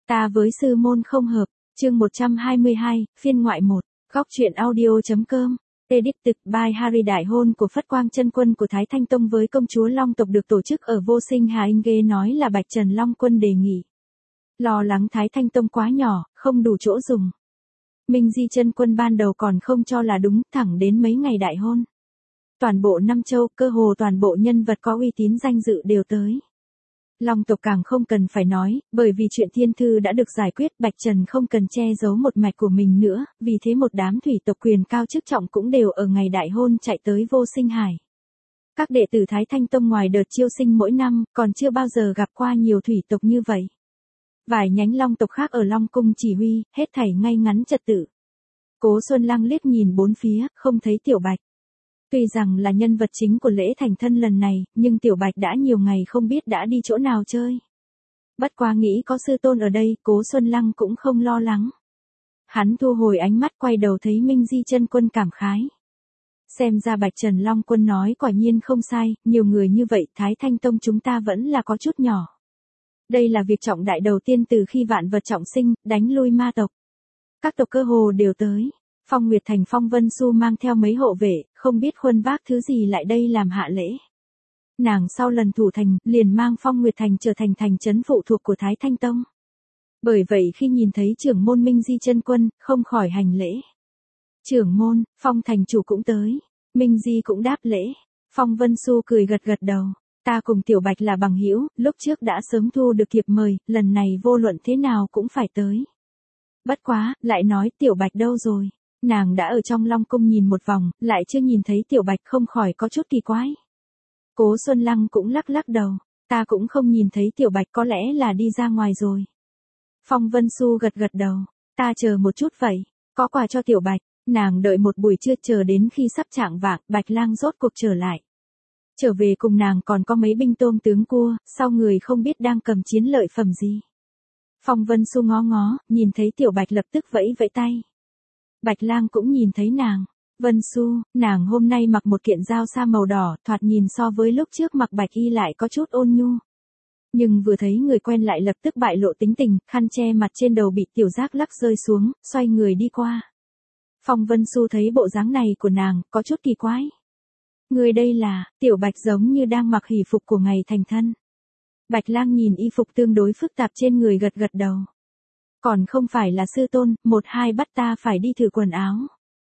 Ta với sư môn không hợp, chương 122, phiên ngoại 1, góc truyện audio.com. Edit Tịch by Harry. Đại hôn của Phất Quang Chân Quân của Thái Thanh Tông với công chúa Long tộc được tổ chức ở Vô Sinh Hà Anh, nghe nói là Bạch Trần Long Quân đề nghị. Lo lắng Thái Thanh Tông quá nhỏ, không đủ chỗ dùng. Minh Di Chân Quân ban đầu còn không cho là đúng, thẳng đến mấy ngày đại hôn. Toàn bộ Nam Châu, cơ hồ toàn bộ nhân vật có uy tín danh dự đều tới. Long tộc càng không cần phải nói, bởi vì chuyện thiên thư đã được giải quyết, Bạch Trần không cần che giấu một mạch của mình nữa, vì thế một đám thủy tộc quyền cao chức trọng cũng đều ở ngày đại hôn chạy tới Vô Sinh Hải. Các đệ tử Thái Thanh Tông ngoài đợt chiêu sinh mỗi năm, còn chưa bao giờ gặp qua nhiều thủy tộc như vậy. Vài nhánh Long tộc khác ở Long Cung chỉ huy, hết thảy ngay ngắn trật tự. Cố Xuân Lăng liếc nhìn bốn phía, không thấy Tiểu Bạch. Tuy rằng là nhân vật chính của lễ thành thân lần này, nhưng Tiểu Bạch đã nhiều ngày không biết đã đi chỗ nào chơi. Bất quá nghĩ có sư tôn ở đây, Cố Xuân Lăng cũng không lo lắng. Hắn thu hồi ánh mắt, quay đầu thấy Minh Di Chân Quân cảm khái. Xem ra Bạch Trần Long Quân nói quả nhiên không sai, nhiều người như vậy Thái Thanh Tông chúng ta vẫn là có chút nhỏ. Đây là việc trọng đại đầu tiên từ khi vạn vật trọng sinh, đánh lui ma tộc. Các tộc cơ hồ đều tới. Phong Nguyệt Thành Phong Vân Xu mang theo mấy hộ vệ, không biết khuân vác thứ gì lại đây làm hạ lễ. Nàng sau lần thủ thành, liền mang Phong Nguyệt Thành trở thành thành trấn phụ thuộc của Thái Thanh Tông. Bởi vậy khi nhìn thấy trưởng môn Minh Di Chân Quân, không khỏi hành lễ. Trưởng môn, Phong thành chủ cũng tới. Minh Di cũng đáp lễ. Phong Vân Xu cười gật gật đầu. Ta cùng Tiểu Bạch là bằng hữu, lúc trước đã sớm thu được thiệp mời, lần này vô luận thế nào cũng phải tới. Bất quá, lại nói Tiểu Bạch đâu rồi? Nàng đã ở trong Long Cung nhìn một vòng, lại chưa nhìn thấy Tiểu Bạch, không khỏi có chút kỳ quái. Cố Xuân Lăng cũng lắc lắc đầu, ta cũng không nhìn thấy Tiểu Bạch, có lẽ là đi ra ngoài rồi. Phong Vân Xu gật gật đầu, ta chờ một chút vậy, có quà cho Tiểu Bạch. Nàng đợi một buổi trưa, chờ đến khi sắp chạng vạng, Bạch Lang rốt cuộc trở lại. Trở về cùng nàng còn có mấy binh tôm tướng cua, sau người không biết đang cầm chiến lợi phẩm gì. Phong Vân Xu ngó ngó, nhìn thấy Tiểu Bạch lập tức vẫy vẫy tay. Bạch Lang cũng nhìn thấy nàng. Vân Xu, nàng hôm nay mặc một kiện dao sa màu đỏ, thoạt nhìn so với lúc trước mặc bạch y lại có chút ôn nhu. Nhưng vừa thấy người quen lại lập tức bại lộ tính tình, khăn che mặt trên đầu bị Tiểu Giác lắc rơi xuống, xoay người đi qua. Phong Vân Xu thấy bộ dáng này của nàng, có chút kỳ quái. Người đây là, Tiểu Bạch giống như đang mặc hỷ phục của ngày thành thân. Bạch Lang nhìn y phục tương đối phức tạp trên người gật gật đầu. Còn không phải là sư tôn, một hai bắt ta phải đi thử quần áo.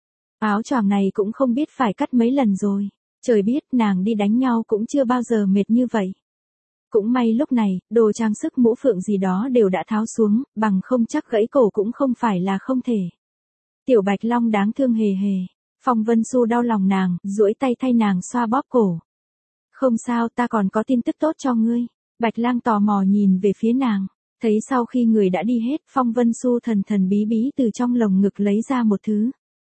Áo choàng này cũng không biết phải cắt mấy lần rồi. Trời biết nàng đi đánh nhau cũng chưa bao giờ mệt như vậy. Cũng may lúc này, đồ trang sức mũ phượng gì đó đều đã tháo xuống, bằng không chắc gãy cổ cũng không phải là không thể. Tiểu Bạch Long đáng thương hề hề. Phong Vân Xu đau lòng nàng, duỗi tay thay nàng xoa bóp cổ. Không sao, ta còn có tin tức tốt cho ngươi. Bạch Lang tò mò nhìn về phía nàng. Thấy sau khi người đã đi hết, Phong Vân Xu thần thần bí bí từ trong lồng ngực lấy ra một thứ.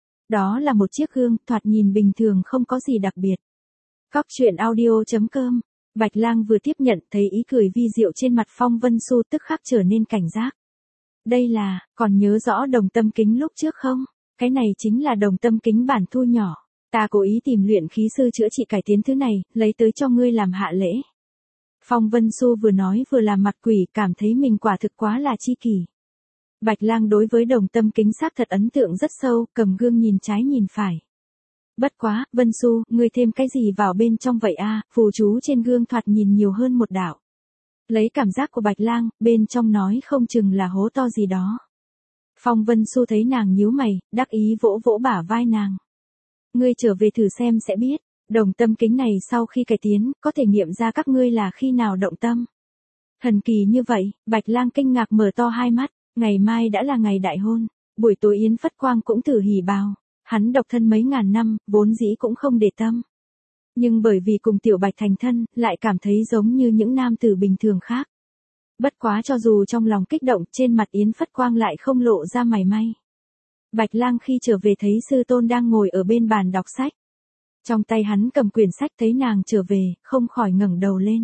Đó là một chiếc gương, thoạt nhìn bình thường không có gì đặc biệt. Góc truyện audio.com. Bạch Lang vừa tiếp nhận thấy ý cười vi diệu trên mặt Phong Vân Xu tức khắc trở nên cảnh giác. Đây là, còn nhớ rõ đồng tâm kính lúc trước không? Cái này chính là đồng tâm kính bản thu nhỏ. Ta cố ý tìm luyện khí sư chữa trị cải tiến thứ này, lấy tới cho ngươi làm hạ lễ. Phong Vân Xu vừa nói vừa làm mặt quỷ, cảm thấy mình quả thực quá là chi kỷ. Bạch Lang đối với đồng tâm kính xác thật ấn tượng rất sâu, cầm gương nhìn trái nhìn phải. Bất quá, Vân Xu, ngươi thêm cái gì vào bên trong vậy a? Phù chú trên gương thoạt nhìn nhiều hơn một đạo. Lấy cảm giác của Bạch Lang, bên trong nói không chừng là hố to gì đó. Phong Vân Xu thấy nàng nhíu mày, đắc ý vỗ vỗ bả vai nàng. Ngươi trở về thử xem sẽ biết. Đồng tâm kính này sau khi cải tiến, có thể nghiệm ra các ngươi là khi nào động tâm. Thần kỳ như vậy, Bạch Lang kinh ngạc mở to hai mắt, ngày mai đã là ngày đại hôn, buổi tối Yến Phất Quang cũng thử hỉ bào, hắn độc thân mấy ngàn năm, vốn dĩ cũng không để tâm. Nhưng bởi vì cùng Tiểu Bạch thành thân, lại cảm thấy giống như những nam tử bình thường khác. Bất quá cho dù trong lòng kích động, trên mặt Yến Phất Quang lại không lộ ra mảy may. Bạch Lang khi trở về thấy sư tôn đang ngồi ở bên bàn đọc sách. Trong tay hắn cầm quyển sách, thấy nàng trở về, không khỏi ngẩng đầu lên.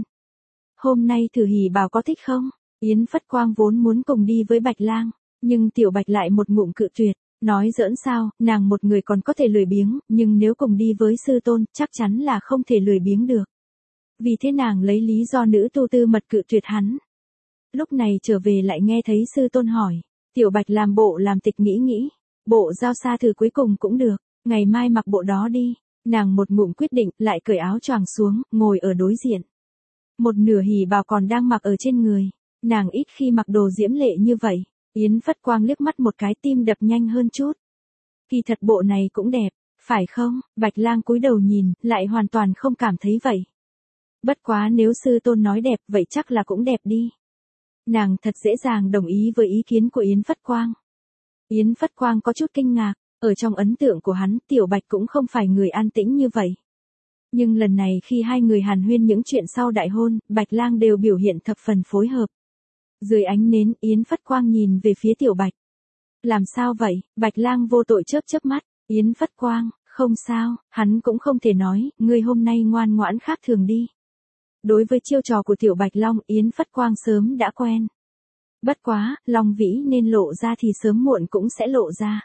Hôm nay thử hỉ bào có thích không? Yến Phất Quang vốn muốn cùng đi với Bạch Lang, nhưng Tiểu Bạch lại một ngụm cự tuyệt, nói giỡn sao, nàng một người còn có thể lười biếng, nhưng nếu cùng đi với sư tôn, chắc chắn là không thể lười biếng được. Vì thế nàng lấy lý do nữ tu tư mật cự tuyệt hắn. lúc này trở về lại nghe thấy sư tôn hỏi. Tiểu Bạch làm bộ làm tịch nghĩ, bộ giao xa thử cuối cùng cũng được, ngày mai mặc bộ đó đi. Nàng một ngụm quyết định, lại cởi áo choàng xuống, ngồi ở đối diện. Một nửa hỉ bào còn đang mặc ở trên người, nàng ít khi mặc đồ diễm lệ như vậy. Yến Phất Quang liếc mắt một cái, tim đập nhanh hơn chút. Kỳ thật bộ này cũng đẹp, phải không? Bạch Lang cúi đầu nhìn, lại hoàn toàn không cảm thấy vậy. Bất quá nếu sư tôn nói đẹp, vậy chắc là cũng đẹp đi. Nàng thật dễ dàng đồng ý với ý kiến của Yến Phất Quang. Yến Phất Quang có chút kinh ngạc, ở trong ấn tượng của hắn, Tiểu Bạch cũng không phải người an tĩnh như vậy. Nhưng lần này khi hai người hàn huyên những chuyện sau đại hôn, Bạch Lang đều biểu hiện thập phần phối hợp. Dưới ánh nến, Yến Phất Quang nhìn về phía Tiểu Bạch. Làm sao vậy? Bạch Lang vô tội chớp mắt. Yến Phất Quang, không sao, hắn cũng không thể nói, ngươi hôm nay ngoan ngoãn khác thường đi. Đối với chiêu trò của Tiểu Bạch Long, Yến Phất Quang sớm đã quen. Bất quá, Long Vĩ nên lộ ra thì sớm muộn cũng sẽ lộ ra.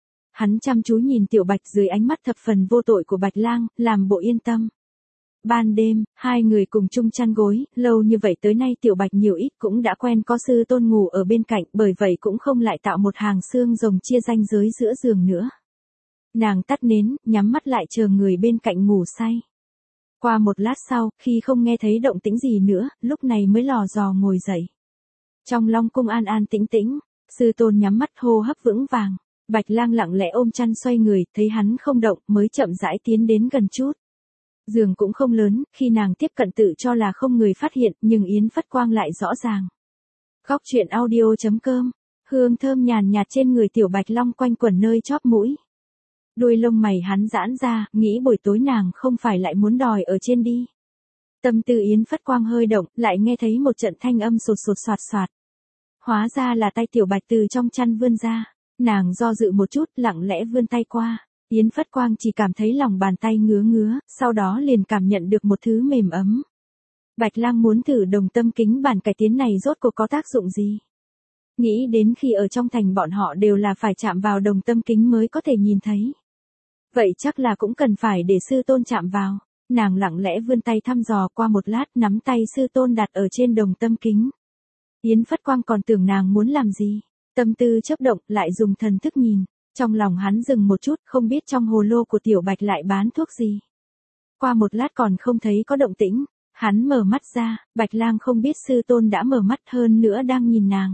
Hắn chăm chú nhìn Tiểu Bạch dưới ánh mắt thập phần vô tội của Bạch Lang, làm bộ yên tâm. Ban đêm, hai người cùng chung chăn gối, lâu như vậy tới nay Tiểu Bạch nhiều ít cũng đã quen có sư tôn ngủ ở bên cạnh, bởi vậy cũng không lại tạo một hàng xương rồng chia ranh giới giữa giường nữa. Nàng tắt nến, nhắm mắt lại chờ người bên cạnh ngủ say. Qua một lát sau, khi không nghe thấy động tĩnh gì nữa, lúc này mới lò dò ngồi dậy. Trong Long cung an an tĩnh tĩnh, sư tôn nhắm mắt hô hấp vững vàng. Bạch Lang lặng lẽ ôm chăn xoay người, thấy hắn không động, mới chậm rãi tiến đến gần chút. Giường cũng không lớn, khi nàng tiếp cận tự cho là không người phát hiện, nhưng Yến Phất Quang lại rõ ràng. Góc truyện audio.com, hương thơm nhàn nhạt trên người Tiểu Bạch Long quanh quẩn nơi chóp mũi. Đuôi lông mày hắn giãn ra, nghĩ buổi tối nàng không phải lại muốn đòi ở trên đi. Tâm tư Yến Phất Quang hơi động, lại nghe thấy một trận thanh âm sột sột soạt soạt. Hóa ra là tay Tiểu Bạch từ trong chăn vươn ra. Nàng do dự một chút, lặng lẽ vươn tay qua. Yến Phất Quang chỉ cảm thấy lòng bàn tay ngứa ngứa, sau đó liền cảm nhận được một thứ mềm ấm. Bạch Lang muốn thử đồng tâm kính bản cải tiến này rốt cuộc có tác dụng gì? Nghĩ đến khi ở trong thành bọn họ đều là phải chạm vào đồng tâm kính mới có thể nhìn thấy. Vậy chắc là cũng cần phải để sư tôn chạm vào. Nàng lặng lẽ vươn tay thăm dò, qua một lát nắm tay sư tôn đặt ở trên đồng tâm kính. Yến Phất Quang còn tưởng nàng muốn làm gì. Tâm tư chớp động, lại dùng thần thức nhìn. Trong lòng hắn dừng một chút, không biết trong hồ lô của Tiểu Bạch lại bán thuốc gì. Qua một lát còn không thấy có động tĩnh, hắn mở mắt ra, Bạch Lang không biết sư tôn đã mở mắt, hơn nữa đang nhìn nàng.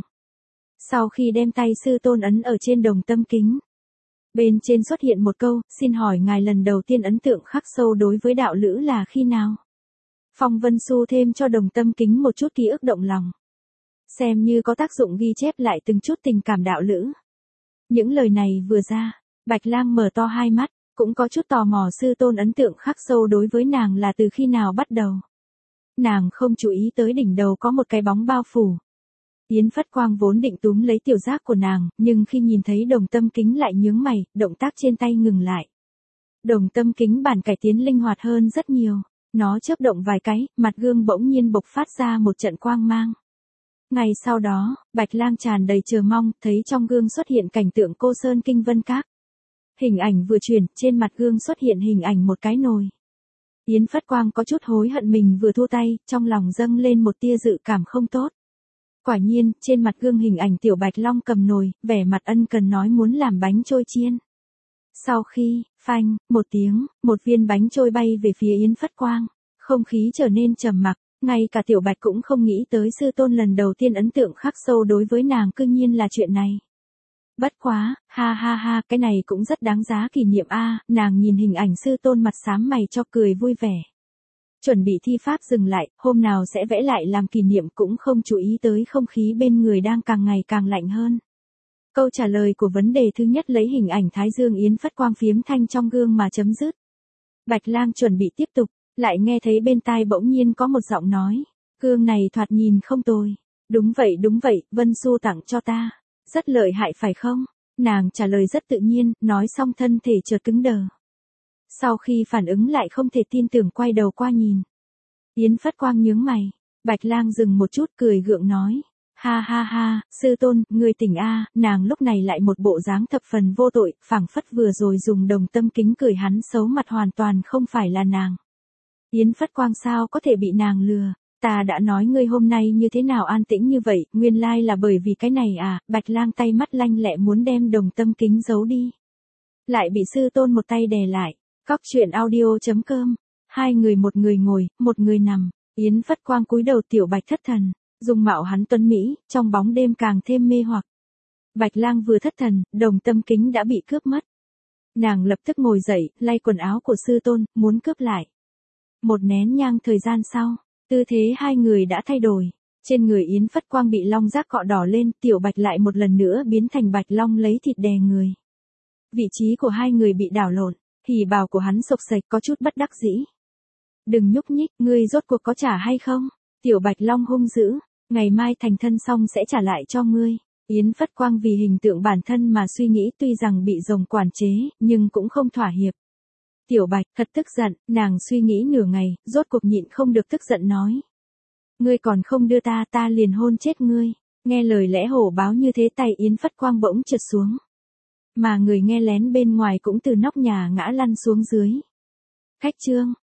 Sau khi đem tay sư tôn ấn ở trên đồng tâm kính, bên trên xuất hiện một câu, xin hỏi ngài lần đầu tiên ấn tượng khắc sâu đối với đạo lữ là khi nào? Phong Vân Xu thêm cho đồng tâm kính một chút ký ức động lòng. Xem như có tác dụng ghi chép lại từng chút tình cảm đạo lữ. Những lời này vừa ra, Bạch Lang mở to hai mắt, cũng có chút tò mò sư tôn ấn tượng khắc sâu đối với nàng là từ khi nào bắt đầu. Nàng không chú ý tới đỉnh đầu có một cái bóng bao phủ. Yến Phất Quang vốn định túm lấy tiểu giác của nàng, nhưng khi nhìn thấy đồng tâm kính lại nhướng mày, động tác trên tay ngừng lại. Đồng tâm kính bản cải tiến linh hoạt hơn rất nhiều, nó chớp động vài cái, mặt gương bỗng nhiên bộc phát ra một trận quang mang. Ngày sau đó, Bạch Lang tràn đầy chờ mong, thấy trong gương xuất hiện cảnh tượng Cô Sơn Kinh Vân Các. Hình ảnh vừa chuyển, trên mặt gương xuất hiện hình ảnh một cái nồi. Yến Phất Quang có chút hối hận mình vừa thua tay, trong lòng dâng lên một tia dự cảm không tốt. Quả nhiên, trên mặt gương hình ảnh Tiểu Bạch Long cầm nồi, vẻ mặt ân cần nói muốn làm bánh trôi chiên. Sau khi, phanh, một tiếng, một viên bánh trôi bay về phía Yến Phất Quang, không khí trở nên trầm mặc. Ngay cả Tiểu Bạch cũng không nghĩ tới sư tôn lần đầu tiên ấn tượng khắc sâu đối với nàng cư nhiên là chuyện này. Bất quá, ha ha ha, cái này cũng rất đáng giá kỷ niệm a. Nàng nhìn hình ảnh sư tôn mặt xám mày cho cười vui vẻ. Chuẩn bị thi pháp dừng lại, hôm nào sẽ vẽ lại làm kỷ niệm, cũng không chú ý tới không khí bên người đang càng ngày càng lạnh hơn. Câu trả lời của vấn đề thứ nhất lấy hình ảnh Thái Dương Yến Phất Quang phiếm thanh trong gương mà chấm dứt. Bạch Lang chuẩn bị tiếp tục. Lại nghe thấy bên tai bỗng nhiên có một giọng nói, gương này thoạt nhìn không tồi. Đúng vậy, Vân Xu tặng cho ta. Rất lợi hại phải không? Nàng trả lời rất tự nhiên, nói xong thân thể chợt cứng đờ. Sau khi phản ứng lại không thể tin tưởng quay đầu qua nhìn. Yến Phất Quang nhướng mày, Bạch Lang dừng một chút cười gượng nói. Ha ha ha, sư tôn, người tỉnh a. Nàng lúc này lại một bộ dáng thập phần vô tội, phảng phất vừa rồi dùng đồng tâm kính cười hắn xấu mặt hoàn toàn không phải là nàng. Yến Phất Quang sao có thể bị nàng lừa, Ta đã nói ngươi hôm nay như thế nào an tĩnh như vậy, nguyên lai là bởi vì cái này à, Bạch Lang tay mắt lanh lẹ muốn đem đồng tâm kính giấu đi. Lại bị sư tôn một tay đè lại. Cóc truyện audio.com. Hai người, một người ngồi, một người nằm. Yến Phất Quang cúi đầu, Tiểu Bạch thất thần. Dung mạo hắn tuấn mỹ, trong bóng đêm càng thêm mê hoặc. Bạch Lang vừa thất thần, đồng tâm kính đã bị cướp mất. Nàng lập tức ngồi dậy, lay quần áo của sư tôn, muốn cướp lại. Một nén nhang thời gian sau, tư thế hai người đã thay đổi. Trên người Yến Phất Quang bị long giác cọ đỏ lên, Tiểu Bạch lại một lần nữa biến thành bạch long lấy thịt đè người. Vị trí của hai người bị đảo lộn, hỉ bào của hắn sộc sạch có chút bất đắc dĩ. Đừng nhúc nhích, ngươi rốt cuộc có trả hay không? Tiểu Bạch Long hung dữ, ngày mai thành thân xong sẽ trả lại cho ngươi. Yến Phất Quang vì hình tượng bản thân mà suy nghĩ, tuy rằng bị rồng quản chế, nhưng cũng không thỏa hiệp. Tiểu Bạch thật tức giận, nàng suy nghĩ nửa ngày, rốt cuộc nhịn không được tức giận nói. Ngươi còn không đưa ta, ta liền hôn chết ngươi. Nghe lời lẽ hổ báo như thế, tay Yến Phất Quang bỗng trượt xuống. Mà người nghe lén bên ngoài cũng từ nóc nhà ngã lăn xuống dưới. Khách trương,